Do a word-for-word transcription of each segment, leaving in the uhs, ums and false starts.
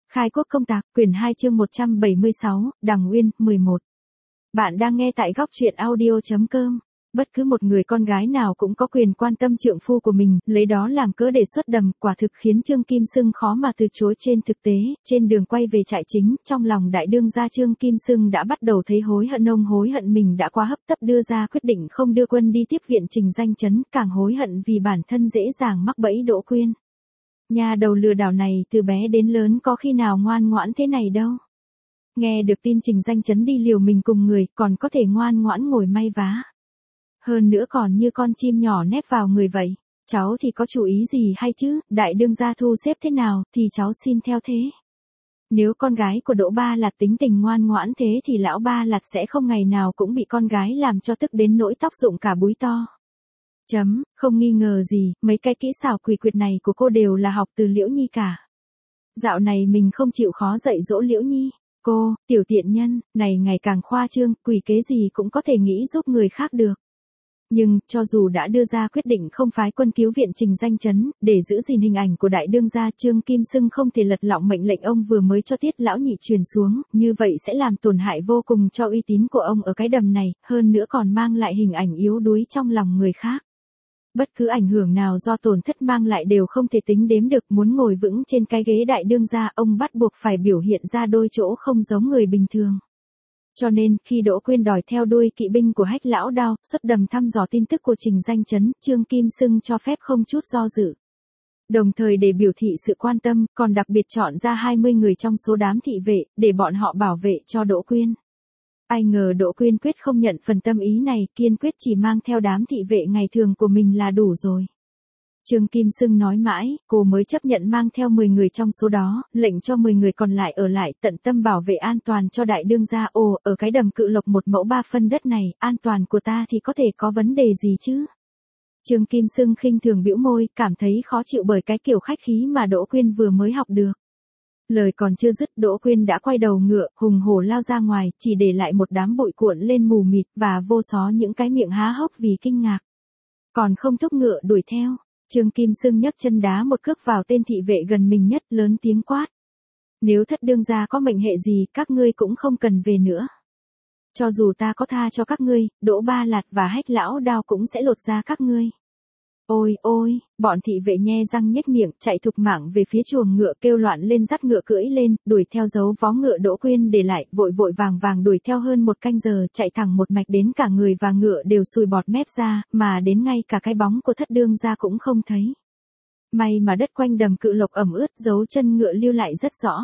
Khai quốc công tạc, quyển hai chương một trăm bảy mươi sáu, Đằng Uyên, mười một. Bạn đang nghe tại góc truyện audio chấm com. Bất cứ một người con gái nào cũng có quyền quan tâm trượng phu của mình, lấy đó làm cớ để xuất đầm, quả thực khiến Trương Kim Xưng khó mà từ chối. Trên thực tế, trên đường quay về trại chính, trong lòng đại đương gia Trương Kim Xưng đã bắt đầu thấy hối hận. Ông hối hận mình đã quá hấp tấp đưa ra quyết định không đưa quân đi tiếp viện Trình Danh Chấn, càng hối hận vì bản thân dễ dàng mắc bẫy Đỗ Quyên. Nhà đầu lừa đảo này từ bé đến lớn có khi nào ngoan ngoãn thế này đâu. Nghe được tin Trình Danh Chấn đi liều mình cùng người, còn có thể ngoan ngoãn ngồi may vá. Hơn nữa còn như con chim nhỏ nép vào người vậy. Cháu thì có chủ ý gì hay chứ, đại đương gia thu xếp thế nào, thì cháu xin theo thế. Nếu con gái của Đỗ Ba Lạt tính tình ngoan ngoãn thế thì lão Ba Lạt sẽ không ngày nào cũng bị con gái làm cho tức đến nỗi tóc rụng cả búi to. Chấm, không nghi ngờ gì, mấy cái kỹ xảo quỷ quyệt này của cô đều là học từ Liễu Nhi cả. Dạo này mình không chịu khó dạy dỗ Liễu Nhi. Cô, tiểu tiện nhân, này ngày càng khoa trương, quỷ kế gì cũng có thể nghĩ giúp người khác được. Nhưng, cho dù đã đưa ra quyết định không phái quân cứu viện Trình Danh Chấn, để giữ gìn hình ảnh của đại đương gia, Trương Kim Xưng không thể lật lọng mệnh lệnh ông vừa mới cho Tiết lão nhị truyền xuống, như vậy sẽ làm tổn hại vô cùng cho uy tín của ông ở cái đầm này, hơn nữa còn mang lại hình ảnh yếu đuối trong lòng người khác. Bất cứ ảnh hưởng nào do tổn thất mang lại đều không thể tính đếm được. Muốn ngồi vững trên cái ghế đại đương gia, ông bắt buộc phải biểu hiện ra đôi chỗ không giống người bình thường. Cho nên, khi Đỗ Quyên đòi theo đuôi kỵ binh của Hách Lão Đao, xuất đầm thăm dò tin tức của Trình Danh Chấn, Trương Kim Xưng cho phép không chút do dự. Đồng thời để biểu thị sự quan tâm, còn đặc biệt chọn ra hai mươi người trong số đám thị vệ, để bọn họ bảo vệ cho Đỗ Quyên. Ai ngờ Đỗ Quyên quyết không nhận phần tâm ý này, kiên quyết chỉ mang theo đám thị vệ ngày thường của mình là đủ rồi. Trương Kim Xưng nói mãi, cô mới chấp nhận mang theo mười người trong số đó, lệnh cho mười người còn lại ở lại, tận tâm bảo vệ an toàn cho đại đương gia. Ồ, ở cái đầm Cự Lộc một mẫu ba phân đất này, an toàn của ta thì có thể có vấn đề gì chứ? Trương Kim Xưng khinh thường bĩu môi, cảm thấy khó chịu bởi cái kiểu khách khí mà Đỗ Quyên vừa mới học được. Lời còn chưa dứt, Đỗ Quyên đã quay đầu ngựa, hùng hổ lao ra ngoài, chỉ để lại một đám bụi cuộn lên mù mịt, và vô số những cái miệng há hốc vì kinh ngạc. Còn không thúc ngựa đuổi theo, Trương Kim Xưng nhấc chân đá một cước vào tên thị vệ gần mình nhất, lớn tiếng quát. Nếu thất đương gia có mệnh hệ gì, các ngươi cũng không cần về nữa. Cho dù ta có tha cho các ngươi, Đỗ Ba Lạt và Hách Lão Đao cũng sẽ lột da các ngươi. Ôi ôi, bọn thị vệ nhe răng nhếch miệng, chạy thục mạng về phía chuồng ngựa, kêu loạn lên, dắt ngựa cưỡi lên, đuổi theo dấu vó ngựa Đỗ Quyên để lại, vội vội vàng vàng đuổi theo hơn một canh giờ, chạy thẳng một mạch đến cả người và ngựa đều sùi bọt mép ra, mà đến ngay cả cái bóng của thất đương gia cũng không thấy. May mà đất quanh đầm Cự Lộc ẩm ướt, dấu chân ngựa lưu lại rất rõ.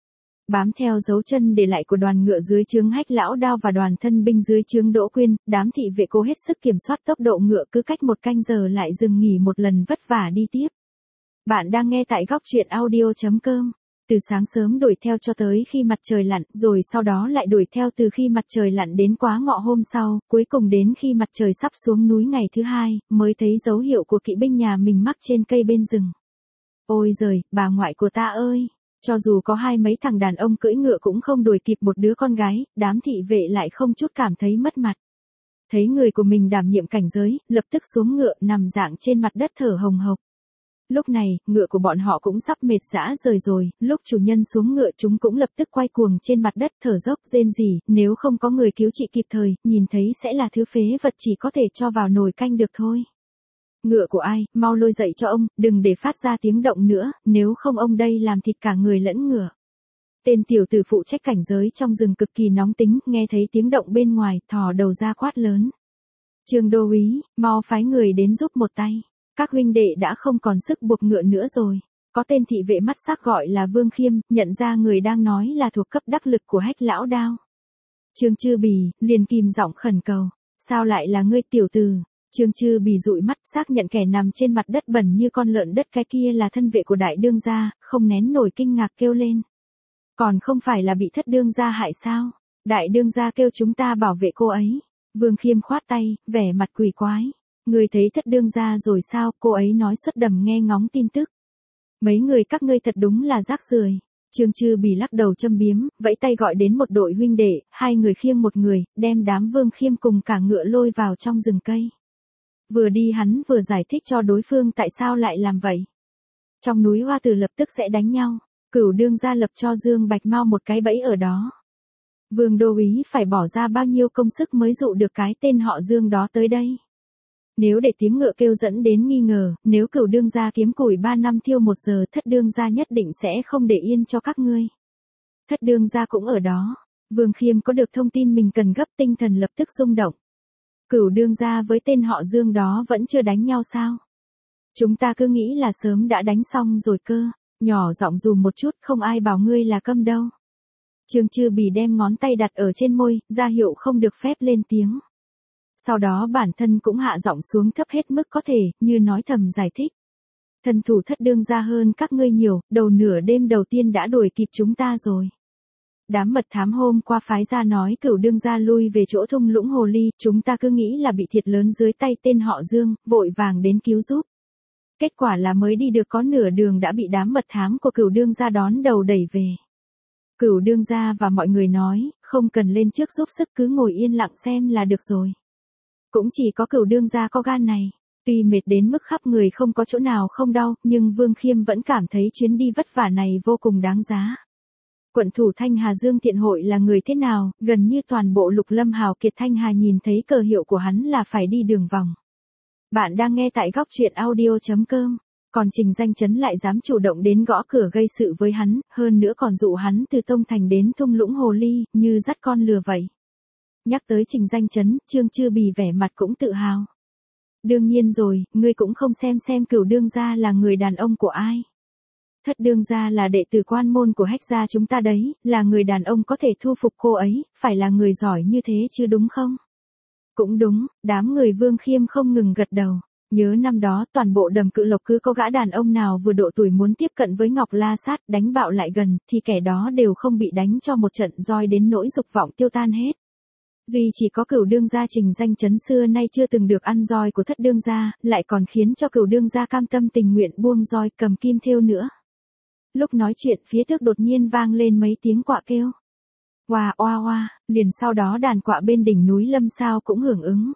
Bám theo dấu chân để lại của đoàn ngựa dưới trướng Hách Lão Đao và đoàn thân binh dưới trướng Đỗ Quyên, đám thị vệ cố hết sức kiểm soát tốc độ ngựa, cứ cách một canh giờ lại dừng nghỉ một lần vất vả đi tiếp. Bạn đang nghe tại góc truyện audio chấm com. Từ sáng sớm đuổi theo cho tới khi mặt trời lặn, rồi sau đó lại đuổi theo từ khi mặt trời lặn đến quá ngọ hôm sau, cuối cùng đến khi mặt trời sắp xuống núi ngày thứ hai, mới thấy dấu hiệu của kỵ binh nhà mình mắc trên cây bên rừng. Ôi giời, bà ngoại của ta ơi! Cho dù có hai mấy thằng đàn ông cưỡi ngựa cũng không đuổi kịp một đứa con gái, đám thị vệ lại không chút cảm thấy mất mặt. Thấy người của mình đảm nhiệm cảnh giới, lập tức xuống ngựa, nằm dạng trên mặt đất thở hồng hộc. Lúc này, ngựa của bọn họ cũng sắp mệt rã rời rồi, lúc chủ nhân xuống ngựa chúng cũng lập tức quay cuồng trên mặt đất thở dốc rên rỉ, nếu không có người cứu trị kịp thời, nhìn thấy sẽ là thứ phế vật chỉ có thể cho vào nồi canh được thôi. Ngựa của ai, mau lôi dậy cho ông, đừng để phát ra tiếng động nữa, nếu không ông đây làm thịt cả người lẫn ngựa. Tên tiểu tử phụ trách cảnh giới trong rừng cực kỳ nóng tính, nghe thấy tiếng động bên ngoài, thò đầu ra quát lớn. Trương đô úy, mau phái người đến giúp một tay. Các huynh đệ đã không còn sức buộc ngựa nữa rồi. Có tên thị vệ mắt sắc gọi là Vương Khiêm, nhận ra người đang nói là thuộc cấp đắc lực của Hách Lão Đao. Trương Chư Bì, liền kìm giọng khẩn cầu. Sao lại là ngươi tiểu tử? Trương Chư Bì dụi mắt, xác nhận kẻ nằm trên mặt đất bẩn như con lợn đất cái kia là thân vệ của đại đương gia, không nén nổi kinh ngạc kêu lên. Còn không phải là bị thất đương gia hại sao? Đại đương gia kêu chúng ta bảo vệ cô ấy. Vương Khiêm khoát tay, vẻ mặt quỷ quái. Người thấy thất đương gia rồi sao? Cô ấy nói xuất đầm nghe ngóng tin tức. Mấy người các ngươi thật đúng là rác rưởi. Trương Chư Bì lắc đầu châm biếm, vẫy tay gọi đến một đội huynh đệ, hai người khiêng một người, đem đám Vương Khiêm cùng cả ngựa lôi vào trong rừng cây. Vừa đi hắn vừa giải thích cho đối phương tại sao lại làm vậy. Trong núi Hoa Tử lập tức sẽ đánh nhau. Cửu đương gia lập cho Dương Bạch Mao một cái bẫy ở đó. Vương đô úy phải bỏ ra bao nhiêu công sức mới dụ được cái tên họ Dương đó tới đây. Nếu để tiếng ngựa kêu dẫn đến nghi ngờ, nếu cửu đương gia kiếm củi ba năm thiêu một giờ, thất đương gia nhất định sẽ không để yên cho các ngươi. Thất đương gia cũng ở đó. Vương Khiêm có được thông tin mình cần gấp, tinh thần lập tức rung động. Cửu đương gia với tên họ Dương đó vẫn chưa đánh nhau sao? Chúng ta cứ nghĩ là sớm đã đánh xong rồi cơ. Nhỏ giọng dù một chút, không ai bảo ngươi là câm đâu. Trương Chư Bì đem ngón tay đặt ở trên môi, ra hiệu không được phép lên tiếng. Sau đó bản thân cũng hạ giọng xuống thấp hết mức có thể, như nói thầm giải thích. Thần thủ thất đương gia hơn các ngươi nhiều, đầu nửa đêm đầu tiên đã đuổi kịp chúng ta rồi. Đám mật thám hôm qua phái ra nói cửu đương gia lui về chỗ thung lũng hồ ly, chúng ta cứ nghĩ là bị thiệt lớn dưới tay tên họ Dương, vội vàng đến cứu giúp. Kết quả là mới đi được có nửa đường đã bị đám mật thám của cửu đương gia đón đầu đẩy về. Cửu đương gia và mọi người nói, không cần lên trước giúp sức, cứ ngồi yên lặng xem là được rồi. Cũng chỉ có cửu đương gia có gan này. Tuy mệt đến mức khắp người không có chỗ nào không đau, nhưng Vương Khiêm vẫn cảm thấy chuyến đi vất vả này vô cùng đáng giá. Quận thủ Thanh Hà Dương Thiện Hội là người thế nào, gần như toàn bộ Lục Lâm hào kiệt Thanh Hà nhìn thấy cờ hiệu của hắn là phải đi đường vòng. Bạn đang nghe tại góc truyện audio chấm com. Còn Trình Danh Chấn lại dám chủ động đến gõ cửa gây sự với hắn, hơn nữa còn dụ hắn từ Tông Thành đến thung lũng hồ ly, như dắt con lừa vậy. Nhắc tới Trình Danh Chấn, Trương Chư Bì vẻ mặt cũng tự hào. Đương nhiên rồi, ngươi cũng không xem xem cửu đương gia là người đàn ông của ai. Thất đương gia là đệ tử quan môn của Hách gia chúng ta đấy, là người đàn ông có thể thu phục cô ấy, phải là người giỏi như thế chứ đúng không? Cũng đúng, đám người Vương Khiêm không ngừng gật đầu. Nhớ năm đó toàn bộ Đầm Cự Lộc cứ có gã đàn ông nào vừa độ tuổi muốn tiếp cận với Ngọc La Sát đánh bạo lại gần, thì kẻ đó đều không bị đánh cho một trận roi đến nỗi dục vọng tiêu tan hết. Duy chỉ có cửu đương gia Trình Danh Chấn xưa nay chưa từng được ăn roi của thất đương gia, lại còn khiến cho cửu đương gia cam tâm tình nguyện buông roi cầm kim thêu nữa. Lúc nói chuyện phía trước đột nhiên vang lên mấy tiếng quạ kêu. Oa oa oa, liền sau đó đàn quạ bên đỉnh núi Lâm Sao cũng hưởng ứng.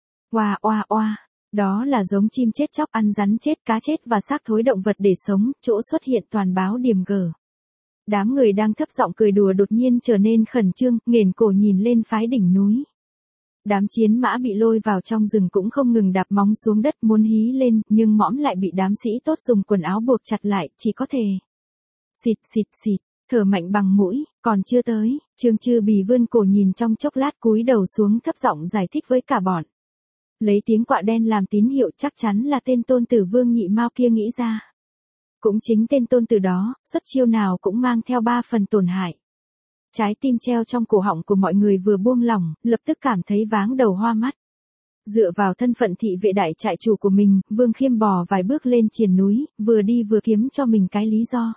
Oa oa oa, đó là giống chim chết chóc ăn rắn chết, cá chết và xác thối động vật để sống, chỗ xuất hiện toàn báo điểm gở. Đám người đang thấp giọng cười đùa đột nhiên trở nên khẩn trương, nghển cổ nhìn lên phái đỉnh núi. Đám chiến mã bị lôi vào trong rừng cũng không ngừng đạp móng xuống đất muốn hí lên, nhưng mõm lại bị đám sĩ tốt dùng quần áo buộc chặt lại, chỉ có thể xịt xịt xịt, thở mạnh bằng mũi, còn chưa tới. Trương Chư Bì vươn cổ nhìn trong chốc lát cúi đầu xuống thấp giọng giải thích với cả bọn. Lấy tiếng quạ đen làm tín hiệu, chắc chắn là tên tôn tử Vương Nhị Mao kia nghĩ ra. Cũng chính tên tôn tử đó, xuất chiêu nào cũng mang theo ba phần tổn hại. Trái tim treo trong cổ họng của mọi người vừa buông lỏng, lập tức cảm thấy váng đầu hoa mắt. Dựa vào thân phận thị vệ đại trại chủ của mình, Vương Khiêm bò vài bước lên triền núi, vừa đi vừa kiếm cho mình cái lý do.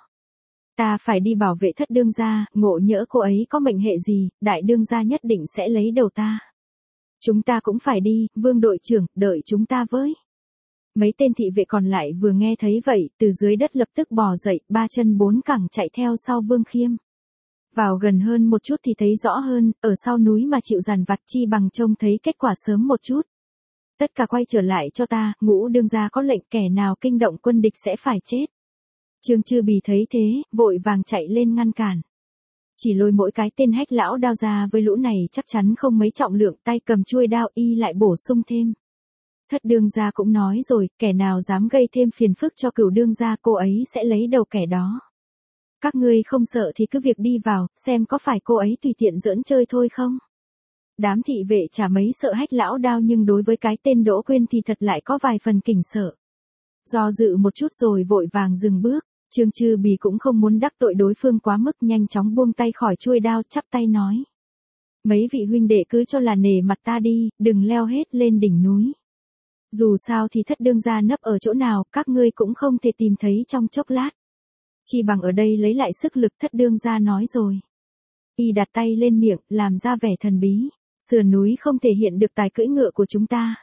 Ta phải đi bảo vệ thất đương gia, ngộ nhỡ cô ấy có mệnh hệ gì, đại đương gia nhất định sẽ lấy đầu ta. Chúng ta cũng phải đi, Vương đội trưởng, đợi chúng ta với. Mấy tên thị vệ còn lại vừa nghe thấy vậy, từ dưới đất lập tức bò dậy, ba chân bốn cẳng chạy theo sau Vương Khiêm. Vào gần hơn một chút thì thấy rõ hơn, ở sau núi mà chịu dằn vặt chi bằng trông thấy kết quả sớm một chút. Tất cả quay trở lại cho ta, ngũ đương gia có lệnh kẻ nào kinh động quân địch sẽ phải chết. Trương Chư Bì thấy thế, vội vàng chạy lên ngăn cản. Chỉ lôi mỗi cái tên Hách lão đao ra với lũ này chắc chắn không mấy trọng lượng, tay cầm chuôi đao y lại bổ sung thêm. Thất đương gia cũng nói rồi, kẻ nào dám gây thêm phiền phức cho cửu đương gia cô ấy sẽ lấy đầu kẻ đó. Các ngươi không sợ thì cứ việc đi vào, xem có phải cô ấy tùy tiện giỡn chơi thôi không. Đám thị vệ chả mấy sợ Hách lão đao nhưng đối với cái tên Đỗ Quyên thì thật lại có vài phần kỉnh sợ. Do dự một chút rồi vội vàng dừng bước. Trương Chư Bì cũng không muốn đắc tội đối phương quá mức, nhanh chóng buông tay khỏi chuôi đao, chắp tay nói. Mấy vị huynh đệ cứ cho là nể mặt ta đi, đừng leo hết lên đỉnh núi. Dù sao thì thất đương gia nấp ở chỗ nào, các ngươi cũng không thể tìm thấy trong chốc lát. Chỉ bằng ở đây lấy lại sức lực, thất đương gia nói rồi. Y đặt tay lên miệng, làm ra vẻ thần bí. Sườn núi không thể hiện được tài cưỡi ngựa của chúng ta.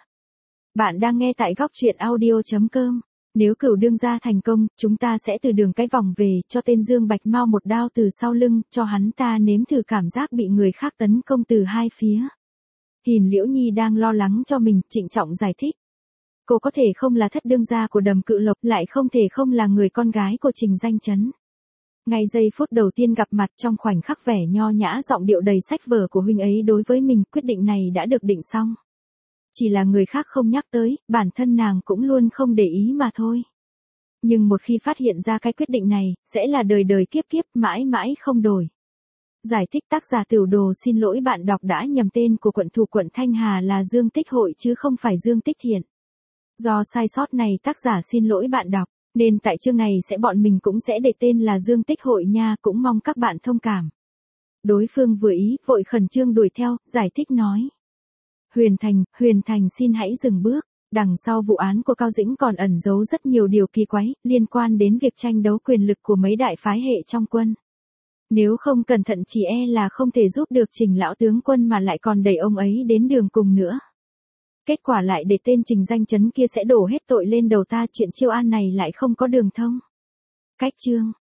Bạn đang nghe tại góc truyện audio chấm com. Nếu cửu đương gia thành công, chúng ta sẽ từ đường cái vòng về, cho tên Dương Bạch Mao một đao từ sau lưng, cho hắn ta nếm thử cảm giác bị người khác tấn công từ hai phía. Hiền Liễu Nhi đang lo lắng cho mình, trịnh trọng giải thích. Cô có thể không là thất đương gia của Đầm Cự Lộc, lại không thể không là người con gái của Trình Danh Chấn. Ngay giây phút đầu tiên gặp mặt trong khoảnh khắc vẻ nho nhã giọng điệu đầy sách vở của huynh ấy đối với mình, quyết định này đã được định xong. Chỉ là người khác không nhắc tới, bản thân nàng cũng luôn không để ý mà thôi. Nhưng một khi phát hiện ra cái quyết định này, sẽ là đời đời kiếp kiếp mãi mãi không đổi. Giải thích tác giả Tửu Đồ xin lỗi bạn đọc đã nhầm tên của quận thủ quận Thanh Hà là Dương Tích Hội chứ không phải Dương Tích Thiện. Do sai sót này tác giả xin lỗi bạn đọc, nên tại chương này sẽ bọn mình cũng sẽ để tên là Dương Tích Hội nha, cũng mong các bạn thông cảm. Đối phương vừa ý, vội khẩn trương đuổi theo, giải thích nói. Huyền Thành, Huyền Thành xin hãy dừng bước. Đằng sau vụ án của Cao Dĩnh còn ẩn giấu rất nhiều điều kỳ quái, liên quan đến việc tranh đấu quyền lực của mấy đại phái hệ trong quân. Nếu không cẩn thận chỉ e là không thể giúp được Trình lão tướng quân mà lại còn đẩy ông ấy đến đường cùng nữa. Kết quả lại để tên Trình danh chấn kia sẽ đổ hết tội lên đầu ta, chuyện Chiêu An này lại không có đường thông. Cách chương